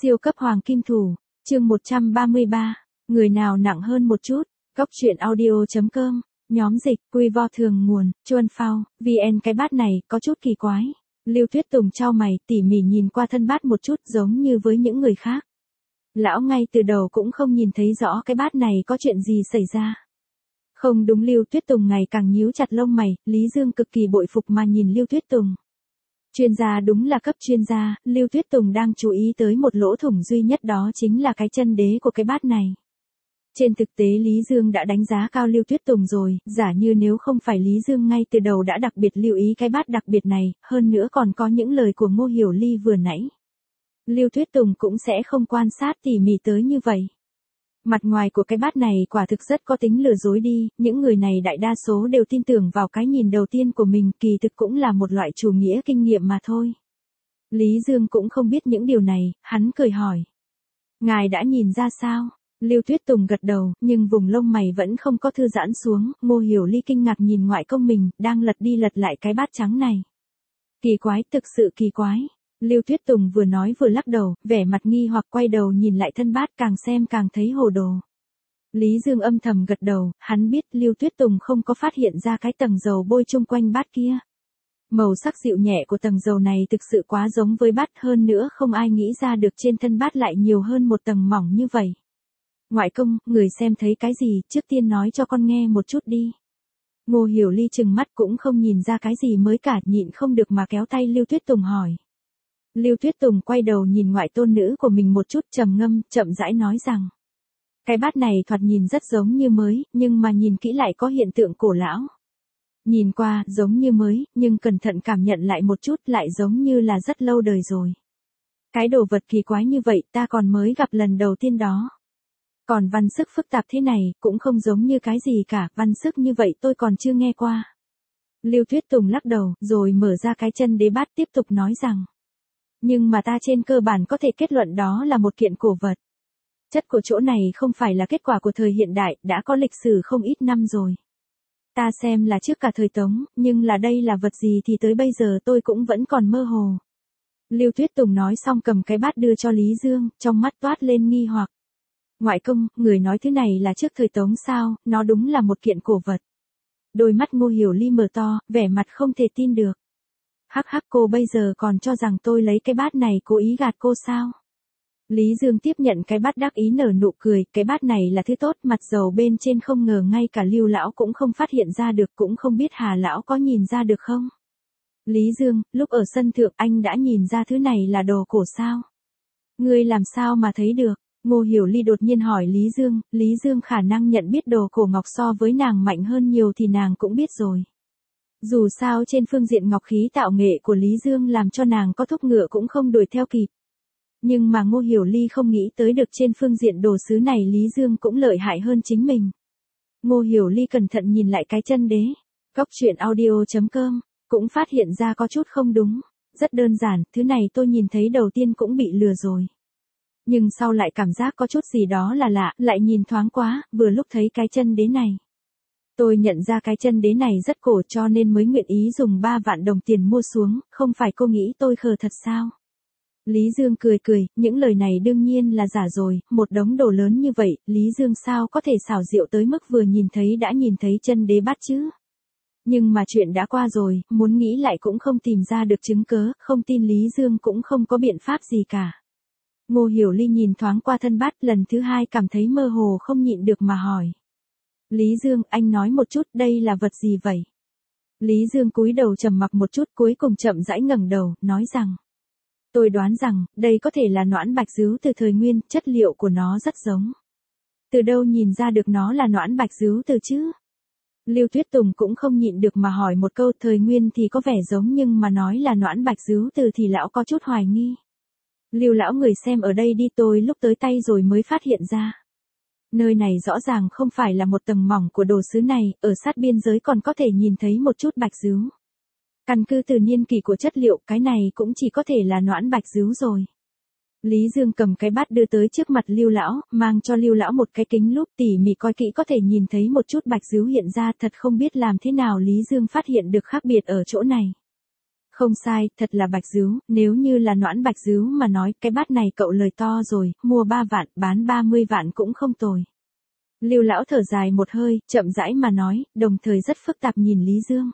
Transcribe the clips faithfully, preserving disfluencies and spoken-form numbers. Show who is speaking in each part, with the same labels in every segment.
Speaker 1: Siêu cấp hoàng kim thủ, chương một trăm ba mươi ba, người nào nặng hơn một chút, góc truyện audio.com, nhóm dịch, quy vo thường nguồn, chuan phao, vn. Cái bát này, có chút kỳ quái. Lưu Tuyết Tùng chau mày, tỉ mỉ nhìn qua thân bát một chút giống như với những người khác. Lão ngay từ đầu cũng không nhìn thấy rõ cái bát này có chuyện gì xảy ra. Không đúng, Lưu Tuyết Tùng ngày càng nhíu chặt lông mày, Lý Dương cực kỳ bội phục mà nhìn Lưu Tuyết Tùng. Chuyên gia đúng là cấp chuyên gia, Lưu Tuyết Tùng đang chú ý tới một lỗ thủng duy nhất, đó chính là cái chân đế của cái bát này. Trên thực tế Lý Dương đã đánh giá cao Lưu Tuyết Tùng rồi, giả như nếu không phải Lý Dương ngay từ đầu đã đặc biệt lưu ý cái bát đặc biệt này, hơn nữa còn có những lời của Ngô Hiểu Ly vừa nãy, Lưu Tuyết Tùng cũng sẽ không quan sát tỉ mỉ tới như vậy. Mặt ngoài của cái bát này quả thực rất có tính lừa dối đi, những người này đại đa số đều tin tưởng vào cái nhìn đầu tiên của mình, kỳ thực cũng là một loại chủ nghĩa kinh nghiệm mà thôi. Lý Dương cũng không biết những điều này, hắn cười hỏi. Ngài đã nhìn ra sao? Lưu Tuyết Tùng gật đầu, nhưng vùng lông mày vẫn không có thư giãn xuống. Ngô Hiểu Ly kinh ngạc nhìn ngoại công mình, đang lật đi lật lại cái bát trắng này. Kỳ quái, thực sự kỳ quái. Lưu Tuyết Tùng vừa nói vừa lắc đầu, vẻ mặt nghi hoặc quay đầu nhìn lại thân bát, càng xem càng thấy hồ đồ. Lý Dương âm thầm gật đầu, hắn biết Lưu Tuyết Tùng không có phát hiện ra cái tầng dầu bôi chung quanh bát kia. Màu sắc dịu nhẹ của tầng dầu này thực sự quá giống với bát, hơn nữa không ai nghĩ ra được trên thân bát lại nhiều hơn một tầng mỏng như vậy. Ngoại công, người xem thấy cái gì, trước tiên nói cho con nghe một chút đi. Ngô Hiểu Ly trừng mắt cũng không nhìn ra cái gì mới cả, nhịn không được mà kéo tay Lưu Tuyết Tùng hỏi. Lưu Tuyết Tùng quay đầu nhìn ngoại tôn nữ của mình một chút, trầm ngâm, chậm rãi nói rằng. Cái bát này thoạt nhìn rất giống như mới, nhưng mà nhìn kỹ lại có hiện tượng cổ lão. Nhìn qua, giống như mới, nhưng cẩn thận cảm nhận lại một chút lại giống như là rất lâu đời rồi. Cái đồ vật kỳ quái như vậy ta còn mới gặp lần đầu tiên đó. Còn văn sức phức tạp thế này, cũng không giống như cái gì cả, văn sức như vậy tôi còn chưa nghe qua. Lưu Tuyết Tùng lắc đầu, rồi mở ra cái chân đế bát tiếp tục nói rằng. Nhưng mà ta trên cơ bản có thể kết luận đó là một kiện cổ vật. Chất của chỗ này không phải là kết quả của thời hiện đại, đã có lịch sử không ít năm rồi. Ta xem là trước cả thời Tống, nhưng là đây là vật gì thì tới bây giờ tôi cũng vẫn còn mơ hồ. Lưu Tuyết Tùng nói xong cầm cái bát đưa cho Lý Dương, trong mắt toát lên nghi hoặc. Ngoại công, người nói thứ này là trước thời Tống sao, nó đúng là một kiện cổ vật. Đôi mắt Ngô Hiểu Ly mở to, vẻ mặt không thể tin được. Hắc hắc, cô bây giờ còn cho rằng tôi lấy cái bát này cố ý gạt cô sao? Lý Dương tiếp nhận cái bát đắc ý nở nụ cười, cái bát này là thứ tốt, mặt dầu bên trên không ngờ ngay cả Lưu lão cũng không phát hiện ra được, cũng không biết Hà lão có nhìn ra được không? Lý Dương, lúc ở sân thượng anh đã nhìn ra thứ này là đồ cổ sao? Ngươi làm sao mà thấy được? Ngô Hiểu Ly đột nhiên hỏi Lý Dương, Lý Dương khả năng nhận biết đồ cổ ngọc so với nàng mạnh hơn nhiều thì nàng cũng biết rồi. Dù sao trên phương diện ngọc khí tạo nghệ của Lý Dương làm cho nàng có thúc ngựa cũng không đuổi theo kịp. Nhưng mà Ngô Hiểu Ly không nghĩ tới được trên phương diện đồ sứ này Lý Dương cũng lợi hại hơn chính mình. Ngô Hiểu Ly cẩn thận nhìn lại cái chân đế. Góc truyện audio.com, cũng phát hiện ra có chút không đúng. Rất đơn giản, thứ này tôi nhìn thấy đầu tiên cũng bị lừa rồi. Nhưng sau lại cảm giác có chút gì đó là lạ, lại nhìn thoáng quá, vừa lúc thấy cái chân đế này. Tôi nhận ra cái chân đế này rất cổ cho nên mới nguyện ý dùng ba vạn đồng tiền mua xuống, không phải cô nghĩ tôi khờ thật sao? Lý Dương cười cười, những lời này đương nhiên là giả rồi, một đống đồ lớn như vậy, Lý Dương sao có thể xảo diệu tới mức vừa nhìn thấy đã nhìn thấy chân đế bát chứ? Nhưng mà chuyện đã qua rồi, muốn nghĩ lại cũng không tìm ra được chứng cớ, không tin Lý Dương cũng không có biện pháp gì cả. Ngô Hiểu Ly nhìn thoáng qua thân bát, lần thứ hai cảm thấy mơ hồ không nhịn được mà hỏi. Lý Dương, anh nói một chút, đây là vật gì vậy? Lý Dương cúi đầu trầm mặc một chút, cuối cùng chậm rãi ngẩng đầu, nói rằng. Tôi đoán rằng, đây có thể là noãn bạch dứu từ thời Nguyên, chất liệu của nó rất giống. Từ đâu nhìn ra được nó là noãn bạch dứu từ chứ? Lưu Tuyết Tùng cũng không nhịn được mà hỏi một câu, thời Nguyên thì có vẻ giống nhưng mà nói là noãn bạch dứu từ thì lão có chút hoài nghi. Lưu lão người xem ở đây đi, tôi lúc tới tay rồi mới phát hiện ra. Nơi này rõ ràng không phải là một tầng mỏng của đồ sứ này, ở sát biên giới còn có thể nhìn thấy một chút bạch dứu. Căn cứ từ niên kỳ của chất liệu, cái này cũng chỉ có thể là noãn bạch dứu rồi. Lý Dương cầm cái bát đưa tới trước mặt Lưu lão, mang cho Lưu lão một cái kính lúp tỉ mỉ coi kỹ có thể nhìn thấy một chút bạch dứu hiện ra, thật không biết làm thế nào Lý Dương phát hiện được khác biệt ở chỗ này. Không sai, thật là Bạch Dứu, nếu như là Noãn Bạch Dứu mà nói, cái bát này cậu lời to rồi, mua ba vạn, bán ba mươi vạn cũng không tồi. Lưu lão thở dài một hơi, chậm rãi mà nói, đồng thời rất phức tạp nhìn Lý Dương.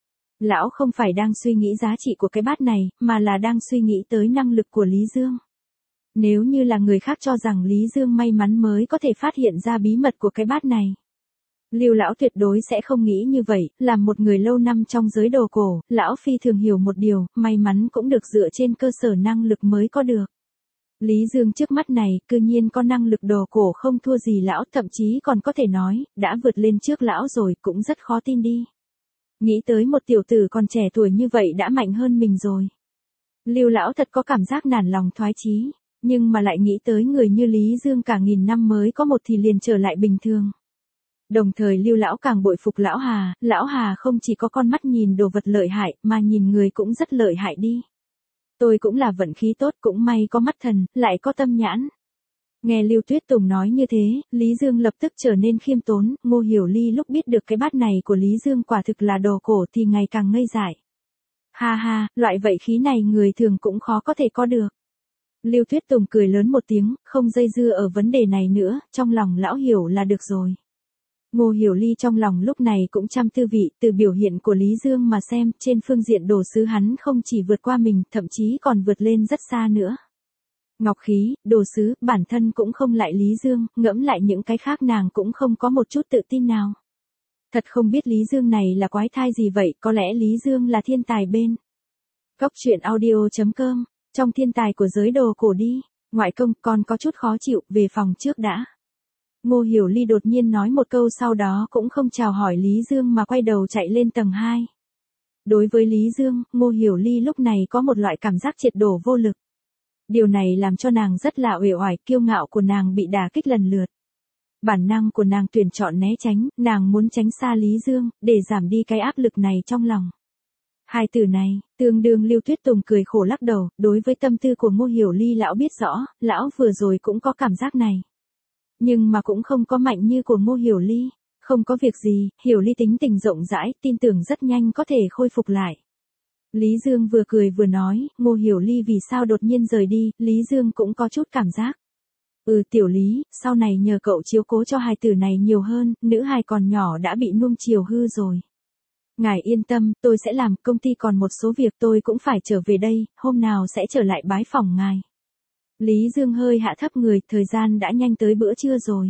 Speaker 1: Lão không phải đang suy nghĩ giá trị của cái bát này, mà là đang suy nghĩ tới năng lực của Lý Dương. Nếu như là người khác cho rằng Lý Dương may mắn mới có thể phát hiện ra bí mật của cái bát này. Lưu lão tuyệt đối sẽ không nghĩ như vậy, là một người lâu năm trong giới đồ cổ, lão phi thường hiểu một điều, may mắn cũng được dựa trên cơ sở năng lực mới có được. Lý Dương trước mắt này, cư nhiên có năng lực đồ cổ không thua gì lão, thậm chí còn có thể nói, đã vượt lên trước lão rồi, cũng rất khó tin đi. Nghĩ tới một tiểu tử còn trẻ tuổi như vậy đã mạnh hơn mình rồi. Lưu lão thật có cảm giác nản lòng thoái chí, nhưng mà lại nghĩ tới người như Lý Dương cả nghìn năm mới có một thì liền trở lại bình thường. Đồng thời Lưu lão càng bội phục lão Hà, lão Hà không chỉ có con mắt nhìn đồ vật lợi hại, mà nhìn người cũng rất lợi hại đi. Tôi cũng là vận khí tốt, cũng may có mắt thần, lại có tâm nhãn. Nghe Lưu Tuyết Tùng nói như thế, Lý Dương lập tức trở nên khiêm tốn, Ngô Hiểu Ly lúc biết được cái bát này của Lý Dương quả thực là đồ cổ thì ngày càng ngây dại. Ha ha, loại vậy khí này người thường cũng khó có thể có được. Lưu Tuyết Tùng cười lớn một tiếng, không dây dưa ở vấn đề này nữa, trong lòng lão hiểu là được rồi. Ngô Hiểu Ly trong lòng lúc này cũng trăm tư vị, từ biểu hiện của Lý Dương mà xem, trên phương diện đồ sứ hắn không chỉ vượt qua mình, thậm chí còn vượt lên rất xa nữa. Ngọc khí, đồ sứ, bản thân cũng không lại Lý Dương, ngẫm lại những cái khác nàng cũng không có một chút tự tin nào. Thật không biết Lý Dương này là quái thai gì vậy, có lẽ Lý Dương là thiên tài bên. Góc truyện audio chấm com, trong thiên tài của giới đồ cổ đi, ngoại công còn có chút khó chịu, về phòng trước đã. Ngô Hiểu Ly đột nhiên nói một câu sau đó cũng không chào hỏi Lý Dương mà quay đầu chạy lên tầng hai. Đối với Lý Dương, Ngô Hiểu Ly lúc này có một loại cảm giác triệt đổ vô lực. Điều này làm cho nàng rất là uể oải, kiêu ngạo của nàng bị đả kích lần lượt. Bản năng của nàng tuyển chọn né tránh, nàng muốn tránh xa Lý Dương, để giảm đi cái áp lực này trong lòng. Hai từ này, tương đương Lưu Tuyết Tùng cười khổ lắc đầu, đối với tâm tư của Ngô Hiểu Ly lão biết rõ, lão vừa rồi cũng có cảm giác này. Nhưng mà cũng không có mạnh như của Ngô Hiểu Ly, không có việc gì, Hiểu Ly tính tình rộng rãi, tin tưởng rất nhanh có thể khôi phục lại. Lý Dương vừa cười vừa nói, Ngô Hiểu Ly vì sao đột nhiên rời đi, Lý Dương cũng có chút cảm giác. Ừ tiểu Lý, sau này nhờ cậu chiếu cố cho hài tử này nhiều hơn, nữ hài còn nhỏ đã bị nuông chiều hư rồi. Ngài yên tâm, tôi sẽ làm, công ty còn một số việc tôi cũng phải trở về đây, hôm nào sẽ trở lại bái phỏng ngài. Lý Dương hơi hạ thấp người, thời gian đã nhanh tới bữa trưa rồi.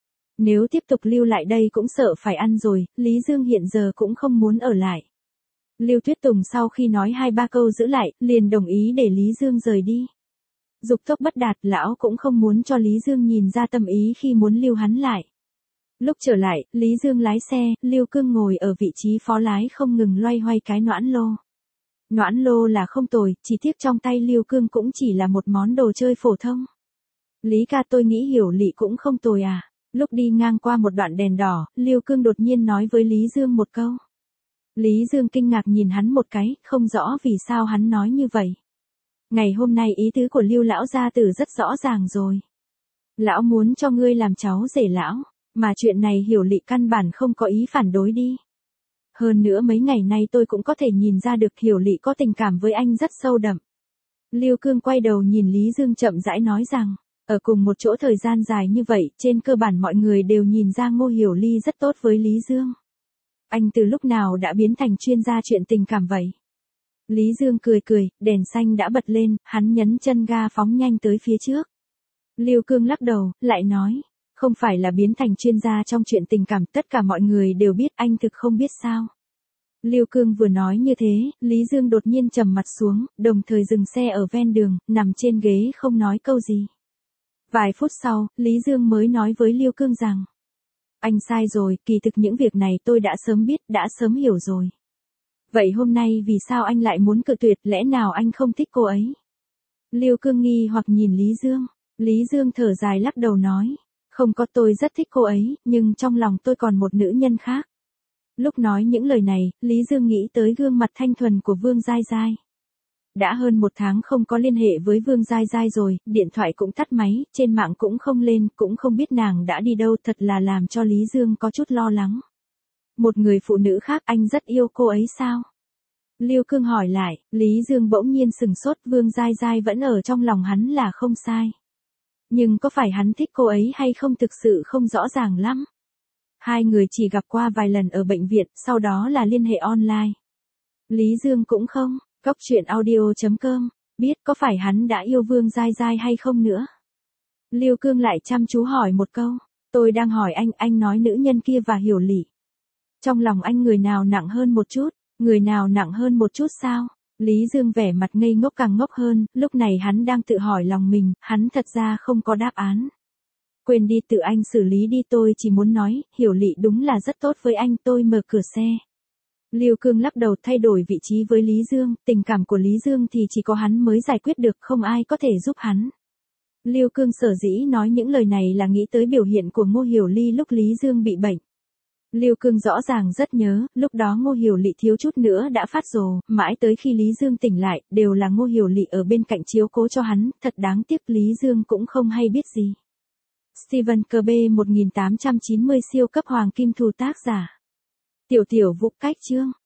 Speaker 1: Nếu tiếp tục lưu lại đây cũng sợ phải ăn rồi, Lý Dương hiện giờ cũng không muốn ở lại. Lưu Tuyết Tùng sau khi nói hai ba câu giữ lại, liền đồng ý để Lý Dương rời đi. Dục tốc bất đạt, lão cũng không muốn cho Lý Dương nhìn ra tâm ý khi muốn lưu hắn lại. Lúc trở lại, Lý Dương lái xe, Lưu Cương ngồi ở vị trí phó lái không ngừng loay hoay cái noãn lô. Noãn lô là không tồi, chỉ tiếc trong tay Lưu Cương cũng chỉ là một món đồ chơi phổ thông. Lý ca tôi nghĩ Hiểu Lị cũng không tồi à. Lúc đi ngang qua một đoạn đèn đỏ, Lưu Cương đột nhiên nói với Lý Dương một câu. Lý Dương kinh ngạc nhìn hắn một cái, không rõ vì sao hắn nói như vậy. Ngày hôm nay ý tứ của Lưu lão gia tử rất rõ ràng rồi. Lão muốn cho ngươi làm cháu rể lão, mà chuyện này Hiểu Lị căn bản không có ý phản đối đi. Hơn nữa mấy ngày nay tôi cũng có thể nhìn ra được Hiểu Lị có tình cảm với anh rất sâu đậm. Lưu Cương quay đầu nhìn Lý Dương chậm rãi nói rằng, ở cùng một chỗ thời gian dài như vậy, trên cơ bản mọi người đều nhìn ra Ngô Hiểu Ly rất tốt với Lý Dương. Anh từ lúc nào đã biến thành chuyên gia chuyện tình cảm vậy? Lý Dương cười cười, đèn xanh đã bật lên, hắn nhấn chân ga phóng nhanh tới phía trước. Lưu Cương lắc đầu, lại nói, không phải là biến thành chuyên gia trong chuyện tình cảm, tất cả mọi người đều biết, anh thực không biết sao. Lưu Cương vừa nói như thế, Lý Dương đột nhiên trầm mặt xuống, đồng thời dừng xe ở ven đường, nằm trên ghế không nói câu gì. Vài phút sau, Lý Dương mới nói với Lưu Cương rằng, anh sai rồi, kỳ thực những việc này tôi đã sớm biết, đã sớm hiểu rồi. Vậy hôm nay vì sao anh lại muốn cự tuyệt, lẽ nào anh không thích cô ấy? Lưu Cương nghi hoặc nhìn Lý Dương, Lý Dương thở dài lắc đầu nói, không có, tôi rất thích cô ấy, nhưng trong lòng tôi còn một nữ nhân khác. Lúc nói những lời này, Lý Dương nghĩ tới gương mặt thanh thuần của Vương Giai Giai. Đã hơn một tháng không có liên hệ với Vương Giai Giai rồi, điện thoại cũng tắt máy, trên mạng cũng không lên, cũng không biết nàng đã đi đâu, thật là làm cho Lý Dương có chút lo lắng. Một người phụ nữ khác, anh rất yêu cô ấy sao? Lưu Cương hỏi lại, Lý Dương bỗng nhiên sừng sốt, Vương Giai Giai vẫn ở trong lòng hắn là không sai. Nhưng có phải hắn thích cô ấy hay không thực sự không rõ ràng lắm. Hai người chỉ gặp qua vài lần ở bệnh viện, sau đó là liên hệ online. Lý Dương cũng không, Cóc truyện audio chấm com, biết có phải hắn đã yêu Vương Giai Giai hay không nữa. Lưu Cương lại chăm chú hỏi một câu, tôi đang hỏi anh, anh nói nữ nhân kia và Hiểu Lị. Trong lòng anh người nào nặng hơn một chút, người nào nặng hơn một chút sao? Lý Dương vẻ mặt ngây ngốc càng ngốc hơn, lúc này hắn đang tự hỏi lòng mình, hắn thật ra không có đáp án. Quên đi, tự anh xử lý đi, tôi chỉ muốn nói, Hiểu Lị đúng là rất tốt với anh, tôi mở cửa xe. Lưu Cương lắc đầu thay đổi vị trí với Lý Dương, tình cảm của Lý Dương thì chỉ có hắn mới giải quyết được, không ai có thể giúp hắn. Lưu Cương sở dĩ nói những lời này là nghĩ tới biểu hiện của Ngô Hiểu Ly lúc Lý Dương bị bệnh. Lưu Cương rõ ràng rất nhớ, lúc đó Ngô Hiểu Lị thiếu chút nữa đã phát rồ, mãi tới khi Lý Dương tỉnh lại, đều là Ngô Hiểu Lị ở bên cạnh chiếu cố cho hắn, thật đáng tiếc Lý Dương cũng không hay biết gì. Stephen Kirby một nghìn tám trăm chín mươi siêu cấp hoàng kim thù tác giả. Tiểu tiểu Vũ cách chương.